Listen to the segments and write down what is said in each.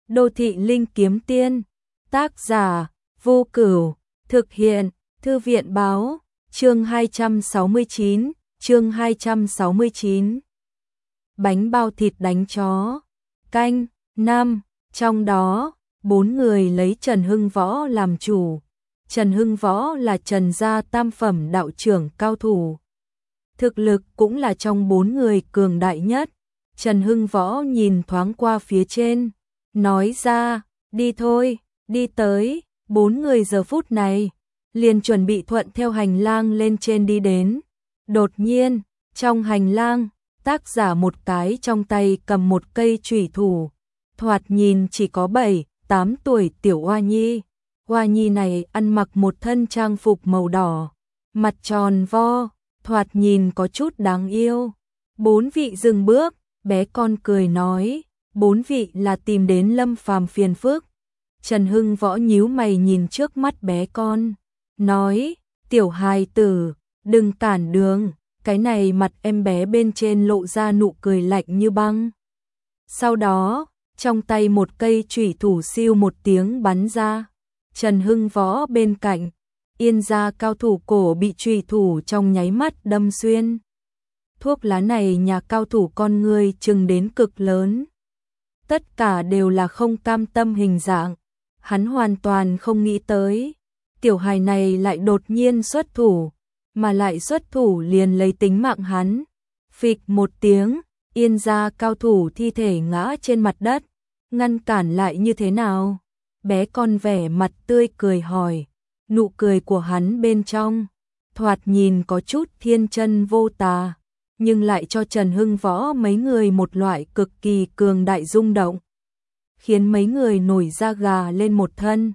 Đô thị linh kiếm tiên, tác giả, Vô Cửu, thực hiện, Thư viện báo, chương 269, chương 269. Bánh bao thịt đánh chó, canh, 5, trong đó, 4 người lấy Trần Hưng Võ làm chủ. Trần Hưng Võ là Trần gia tam phẩm đạo trưởng cao thủ. Thực lực cũng là trong 4 người cường đại nhất. Trần Hưng Võ nhìn thoáng qua phía trên, nói ra, đi thôi, đi tới. 4 người giờ phút này liền chuẩn bị thuận theo hành lang lên trên đi đến. Đột nhiên, trong hành lang, tác giả một cái trong tay cầm một cây chủy thủ, thoạt nhìn chỉ có 7-8 tuổi tiểu Hoa Nhi. Hoa Nhi này ăn mặc một thân trang phục màu đỏ, mặt tròn vo, thoạt nhìn có chút đáng yêu. 4 vị dừng bước, bé con cười nói, 4 vị là tìm đến Lâm Phàm phiền phức. Trần Hưng Võ nhíu mày nhìn trước mắt bé con, nói, tiểu hài tử, đừng cản đường. Cái này mặt em bé bên trên lộ ra nụ cười lạnh như băng. Sau đó, trong tay một cây chủy thủ siêu một tiếng bắn ra. Trần Hưng Võ bên cạnh, Yên gia cao thủ cổ bị chủy thủ trong nháy mắt đâm xuyên. Thuốc lá này nhà cao thủ con người chừng đến cực lớn. Tất cả đều là không cam tâm hình dạng. Hắn hoàn toàn không nghĩ tới. Tiểu hài này lại đột nhiên xuất thủ, mà lại xuất thủ liền lấy tính mạng hắn. Phịch một tiếng, Yên gia cao thủ thi thể ngã trên mặt đất. Ngăn cản lại như thế nào? Bé con vẻ mặt tươi cười hỏi. Nụ cười của hắn bên trong, thoạt nhìn có chút thiên chân vô tà, nhưng lại cho Trần Hưng Võ mấy người một loại cực kỳ cường đại rung động, khiến mấy người nổi da gà lên một thân.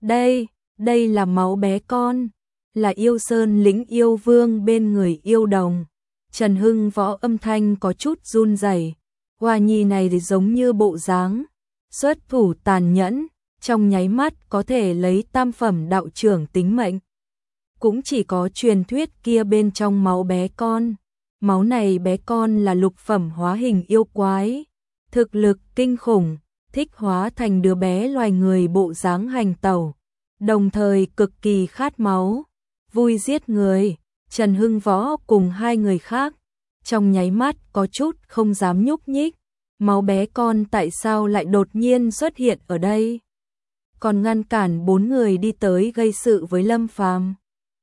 Đây là máu bé con, là yêu sơn lĩnh yêu vương bên người yêu đồng. Trần Hưng Võ âm thanh có chút run rẩy. Hoa Nhi này thì giống như bộ dáng xuất thủ tàn nhẫn, trong nháy mắt có thể lấy tam phẩm đạo trưởng tính mệnh. Cũng chỉ có truyền thuyết kia bên trong máu bé con. Máu này bé con là lục phẩm hóa hình yêu quái, thực lực kinh khủng, thích hóa thành đứa bé loài người bộ dáng hành tẩu, đồng thời cực kỳ khát máu, vui giết người. Trần Hưng Võ cùng 2 người khác, trong nháy mắt có chút không dám nhúc nhích. Máu bé con tại sao lại đột nhiên xuất hiện ở đây? Còn ngăn cản 4 người đi tới gây sự với Lâm Phàm.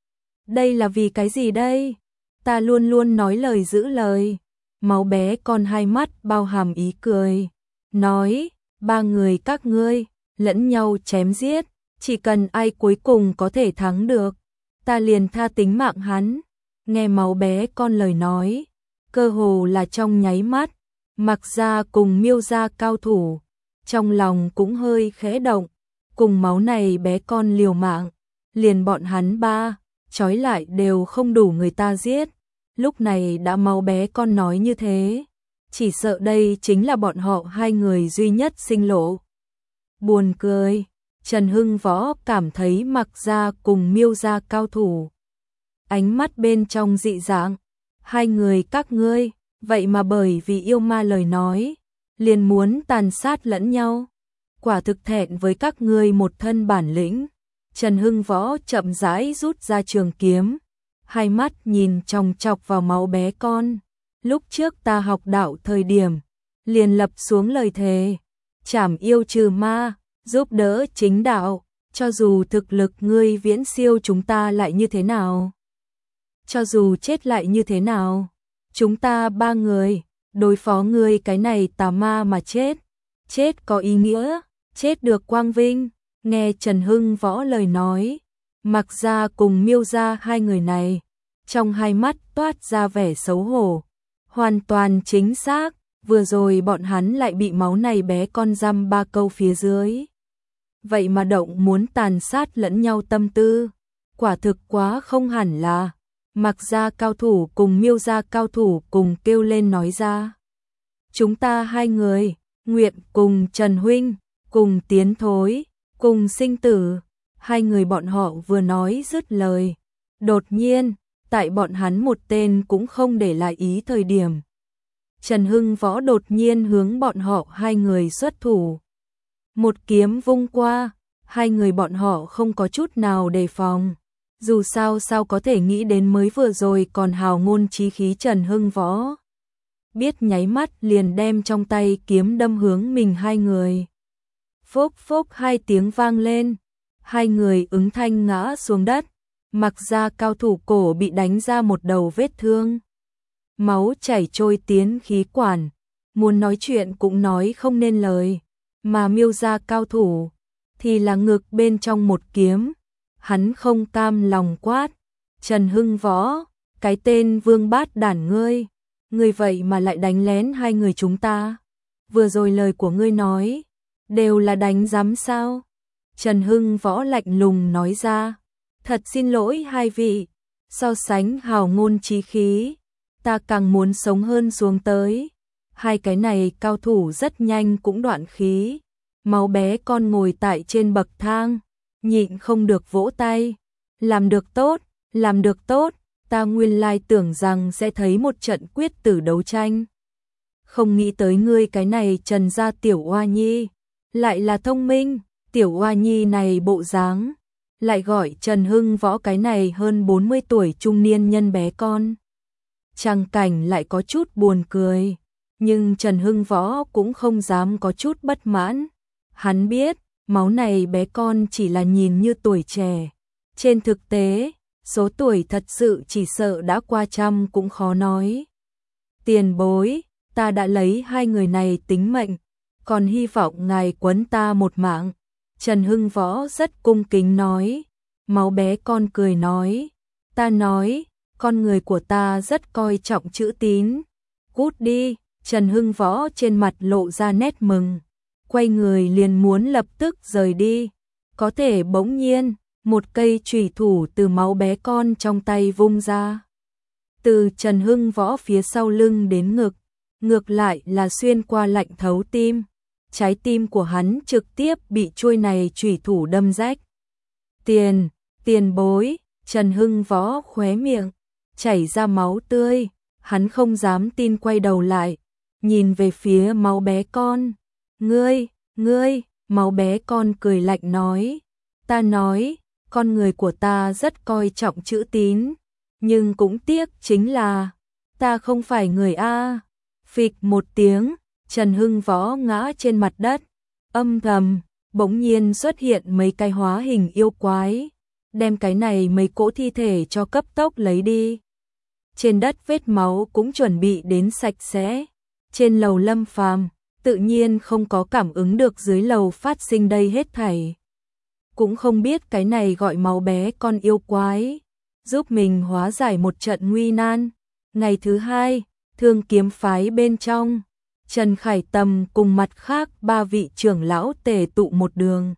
Đây là vì cái gì đây? Ta luôn luôn nói lời giữ lời. Máu bé con hai mắt bao hàm ý cười, nói, 3 người các ngươi lẫn nhau chém giết, chỉ cần ai cuối cùng có thể thắng được, ta liền tha tính mạng hắn. Nghe máu bé con lời nói, cơ hồ là trong nháy mắt, Mặc gia cùng Miêu gia cao thủ, trong lòng cũng hơi khẽ động, cùng máu này bé con liều mạng, liền bọn hắn 3, trói lại đều không đủ người ta giết. Lúc này đã máu bé con nói như thế, chỉ sợ đây chính là bọn họ 2 người duy nhất sinh lộ. Buồn cười, Trần Hưng Võ cảm thấy Mặc gia cùng Miêu gia cao thủ, ánh mắt bên trong dị dạng. 2 người các ngươi, vậy mà bởi vì yêu ma lời nói, liền muốn tàn sát lẫn nhau. Quả thực thẹn với các ngươi một thân bản lĩnh. Trần Hưng Võ chậm rãi rút ra trường kiếm, hai mắt nhìn chòng chọc vào máu bé con. Lúc trước ta học đạo thời điểm, liền lập xuống lời thề, trảm yêu trừ ma, giúp đỡ chính đạo, cho dù thực lực ngươi viễn siêu chúng ta lại như thế nào, cho dù chết lại như thế nào, chúng ta 3 người đối phó ngươi cái này tà ma mà chết, chết có ý nghĩa, chết được quang vinh. Nghe Trần Hưng Võ lời nói, Mặc gia cùng Miêu gia 2 người này, trong hai mắt toát ra vẻ xấu hổ. Hoàn toàn chính xác, vừa rồi bọn hắn lại bị máu này bé con dăm 3 câu phía dưới. Vậy mà động muốn tàn sát lẫn nhau tâm tư, quả thực quá không hẳn là. Mặc gia cao thủ cùng Miêu gia cao thủ cùng kêu lên nói ra. Chúng ta 2 người, nguyện cùng Trần Huynh, cùng tiến thối, cùng sinh tử. 2 người bọn họ vừa nói dứt lời. Đột nhiên, tại bọn hắn một tên cũng không để lại ý thời điểm, Trần Hưng Võ đột nhiên hướng bọn họ 2 người xuất thủ. Một kiếm vung qua, hai người bọn họ không có chút nào đề phòng. Dù sao có thể nghĩ đến mới vừa rồi còn hào ngôn chí khí Trần Hưng Võ. Biết nháy mắt liền đem trong tay kiếm đâm hướng mình hai người. Phốc phốc hai tiếng vang lên, hai người ứng thanh ngã xuống đất, mặc ra cao thủ cổ bị đánh ra một đầu vết thương. Máu chảy trôi tiến khí quản, muốn nói chuyện cũng nói không nên lời, mà Miêu gia cao thủ thì là ngực bên trong một kiếm. Hắn không cam lòng quát, Trần Hưng Võ, cái tên vương bát đản ngươi vậy mà lại đánh lén hai người chúng ta. Vừa rồi lời của ngươi nói, đều là đánh giám sao? Trần Hưng Võ lạnh lùng nói ra, thật xin lỗi hai vị, so sánh hào ngôn chí khí, ta càng muốn sống hơn xuống tới. Hai cái này cao thủ rất nhanh cũng đoạn khí, máu bé con ngồi tại trên bậc thang, nhịn không được vỗ tay, làm được tốt, ta nguyên lai tưởng rằng sẽ thấy một trận quyết tử đấu tranh. Không nghĩ tới ngươi cái này Trần gia tiểu oa nhi, lại là thông minh, tiểu oa nhi này bộ dáng, lại gọi Trần Hưng Võ cái này hơn 40 tuổi trung niên nhân bé con. Tràng cảnh lại có chút buồn cười, nhưng Trần Hưng Võ cũng không dám có chút bất mãn. Hắn biết, máu này bé con chỉ là nhìn như tuổi trẻ. Trên thực tế, số tuổi thật sự chỉ sợ đã qua trăm cũng khó nói. Tiền bối, ta đã lấy hai người này tính mệnh, còn hy vọng ngài quấn ta một mạng. Trần Hưng Võ rất cung kính nói. Máu bé con cười nói, ta nói, con người của ta rất coi trọng chữ tín. Cút đi. Trần Hưng Võ trên mặt lộ ra nét mừng, quay người liền muốn lập tức rời đi. Có thể bỗng nhiên, một cây chùy thủ từ máu bé con trong tay vung ra. Từ Trần Hưng Võ phía sau lưng đến ngực, ngược lại là xuyên qua lạnh thấu tim. Trái tim của hắn trực tiếp bị chuôi này chùy thủ đâm rách. Tiền bối, Trần Hưng Võ khóe miệng, chảy ra máu tươi, hắn không dám tin quay đầu lại, nhìn về phía máu bé con. Ngươi, máu bé con cười lạnh nói, ta nói, con người của ta rất coi trọng chữ tín, nhưng cũng tiếc chính là, ta không phải người A. Phịch một tiếng, Trần Hưng Võ ngã trên mặt đất, âm thầm, bỗng nhiên xuất hiện mấy cái hóa hình yêu quái, đem cái này mấy cỗ thi thể cho cấp tốc lấy đi. Trên đất vết máu cũng chuẩn bị đến sạch sẽ. Trên lầu Lâm Phàm tự nhiên không có cảm ứng được dưới lầu phát sinh đây hết thảy. Cũng không biết cái này gọi máu bé con yêu quái, giúp mình hóa giải một trận nguy nan. Ngày thứ hai, Thương Kiếm phái bên trong, Trần Khải Tầm cùng mặt khác ba vị trưởng lão tề tụ một đường.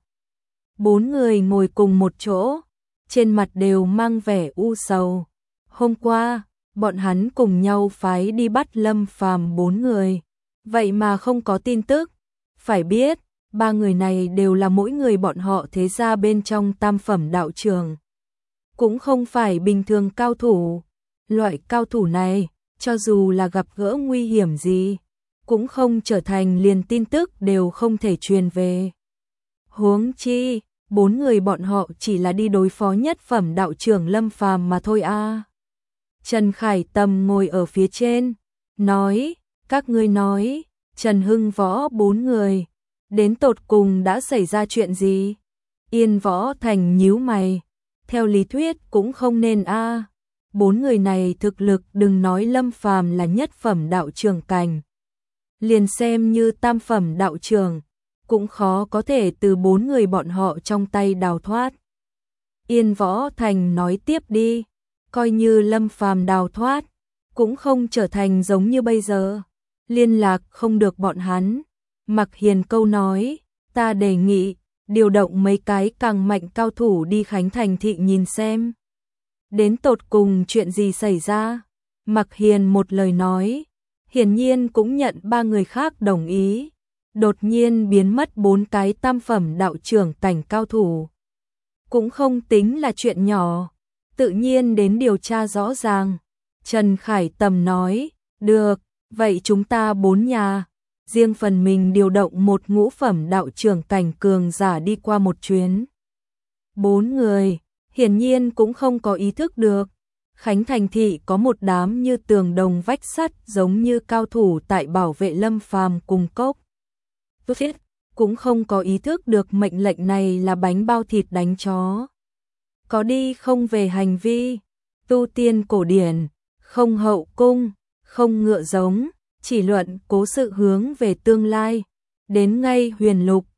Bốn người ngồi cùng một chỗ, trên mặt đều mang vẻ u sầu. Hôm qua, bọn hắn cùng nhau phái đi bắt Lâm Phàm 4 người, vậy mà không có tin tức. Phải biết, ba người này đều là mỗi người bọn họ thế gia bên trong tam phẩm đạo trường, cũng không phải bình thường cao thủ. Loại cao thủ này, cho dù là gặp gỡ nguy hiểm gì, cũng không trở thành liền tin tức đều không thể truyền về. Huống chi, 4 người bọn họ chỉ là đi đối phó nhất phẩm đạo trưởng Lâm Phàm mà thôi a. Trần Khải Tầm ngồi ở phía trên, nói, các ngươi nói, Trần Hưng Võ 4 người, đến tột cùng đã xảy ra chuyện gì? Yên Võ Thành nhíu mày, theo lý thuyết cũng không nên a. 4 người này thực lực đừng nói Lâm Phàm là nhất phẩm đạo trưởng cảnh, liền xem như tam phẩm đạo trưởng, cũng khó có thể từ 4 người bọn họ trong tay đào thoát. Yên Võ Thành nói tiếp đi, coi như Lâm Phàm đào thoát, cũng không trở thành giống như bây giờ, liên lạc không được bọn hắn. Mặc Hiền Câu nói, ta đề nghị, điều động mấy cái càng mạnh cao thủ đi Khánh Thành thị nhìn xem. Đến tột cùng chuyện gì xảy ra? Mặc Hiền một lời nói, hiển nhiên cũng nhận ba người khác đồng ý. Đột nhiên biến mất 4 cái tam phẩm đạo trưởng cảnh cao thủ, cũng không tính là chuyện nhỏ, tự nhiên đến điều tra rõ ràng. Trần Khải Tầm nói, được, vậy chúng ta 4 nhà, riêng phần mình điều động một ngũ phẩm đạo trưởng cảnh cường giả đi qua một chuyến. 4 người, hiển nhiên cũng không có ý thức được. Khánh Thành thị có một đám như tường đồng vách sắt giống như cao thủ tại bảo vệ Lâm Phàm cùng cốc. Cũng không có ý thức được mệnh lệnh này là bánh bao thịt đánh chó. Có đi không về hành vi, tu tiên cổ điển, không hậu cung, không ngựa giống, chỉ luận cố sự hướng về tương lai. Đến ngay huyền lục,